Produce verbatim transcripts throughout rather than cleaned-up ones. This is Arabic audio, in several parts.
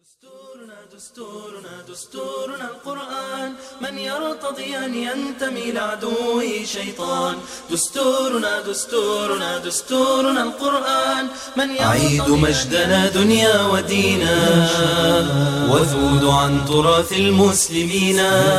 دستورنا دستورنا دستورنا القرآن، من يرتضي أن ينتمي لعدوه شيطان. دستورنا دستورنا دستورنا القرآن، من يعيد مجدنا دنيا ودينا، وذود عن تراث المسلمين.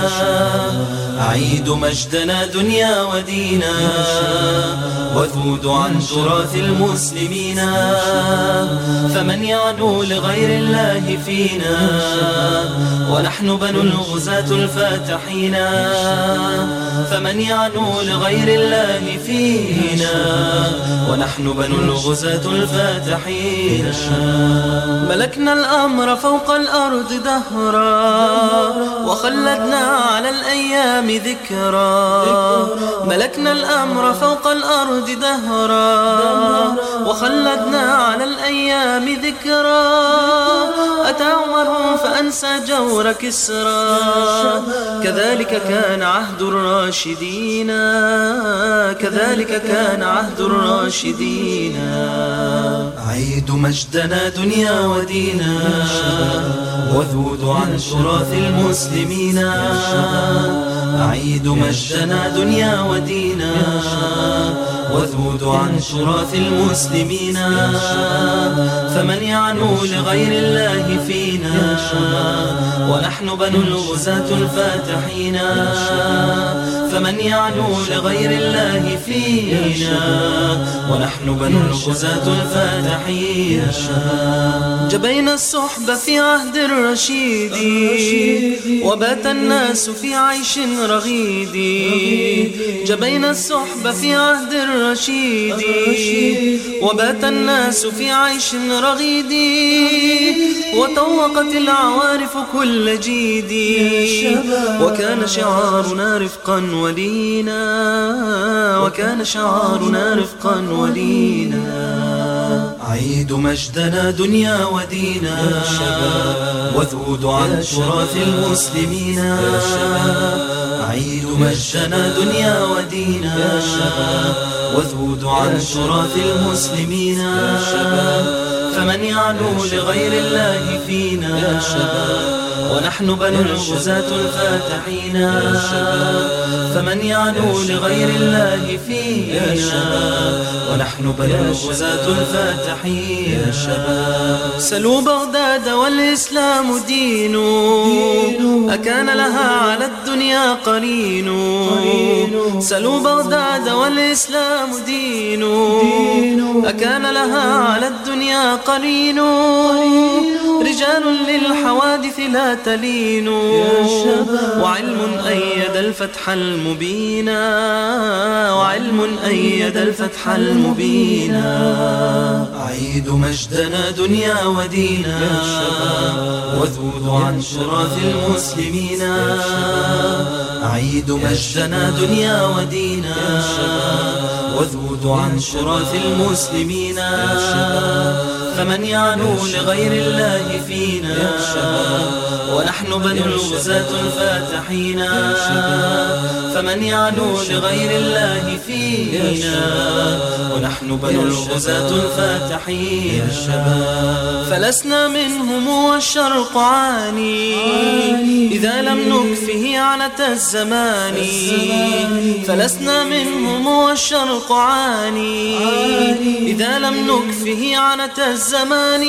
أعيد مجدنا دنيا ودينا، وذود عن تراث المسلمين. فمن يعدو لغير الله فينا، ونحن بنو الغزاة الفاتحين. فمن يعدو لغير الله فينا، ونحن بنو الغزاة الفاتحين. ملكنا الأمر فوق الأرض دهرا، وخلدنا على الأيام ذكرا. ملكنا الأمر فوق الأرض دهرا، وخلدنا على الأيام ذكرا. أتى عمر فأنسى جور كسرى، كذلك كان عهد الراشدين. كذلك كان عهد الراشدين. أعيد مجدنا دنيا ودينا، وذود عن تراث المسلمين. أعيد مجدنا دنيا ودينا، وذود عن تراث المسلمين. فمن يعنو لغير الله فينا، ونحن بنو الغزاة الفاتحين. فمن يعنو لغير الله فينا، ونحن بنو الغزاة الفاتحين. جبينا الصحبة في عهد الرشيد، وبات الناس في عيش رغيد. جبينا الصحبة في عهد الرشيد، وبات الناس في عيش رغيد. وطوقت العوارف كل جيد، وكان شعارنا رفقا ولينا. وكان شعارنا رفقا ولينا. أعيد مجدنا دنيا ودينا، وذود عن تراث المسلمين. أعيد مجدنا دنيا ودينا، وذود عن تراث المسلمين. فمن يعلو لغير الله فينا، ونحن بنو الغزاة الفاتحين. فمن يعلو لغير الله فينا، ونحن بنو الغزاة الفاتحين. سلوا بغداد والإسلام دين، أكان لها على الدنيا قرين. سلوا بغداد والإسلام دين، أكان لها على الدنيا قرين. رجال للحوادث لا تلين، وعلم أيد الفتح المبين. وعلم أيد الفتح المبين. أعيد مجدنا دنيا ودينا، وذود عن تراث المسلمين. أعيد مجدنا دنيا ودينا، وذود عن تراث المسلمين. فمن يعنو لغير الله فينا، ونحن بنو الغزاة الفاتحين. فمن يعنو لغير الله فينا، ونحن بنو الغزاة الفاتحين. فلسنا منهم والشرق عاني، إذا لم نكفه عنة الزمان. فلسنا منهم والشرق عاني، إذا لم نكفه عنة الزمان.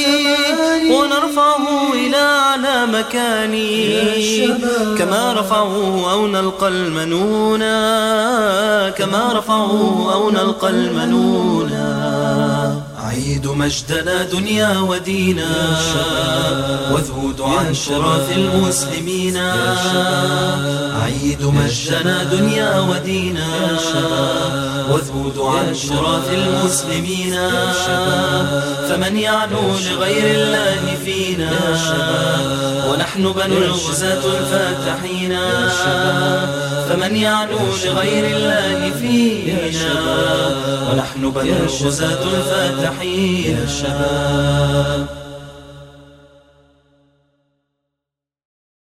ونرفعه إلى أعلى مكاني، كما رفعوه أو نلقى المنونا. كما رفعوه أو نلقى المنونا. أعيد مجدنا دنيا ودينا، وذود عن تراث المسلمين. أعيد مجدنا دنيا ودينا، وذود عن تراث المسلمين. فمن يعلو لغير الله فينا، ونحن بنو الغزاة الفاتحين. فمن يعلو لغير الله فينا، ونحن بنو الغزاة الفاتحين.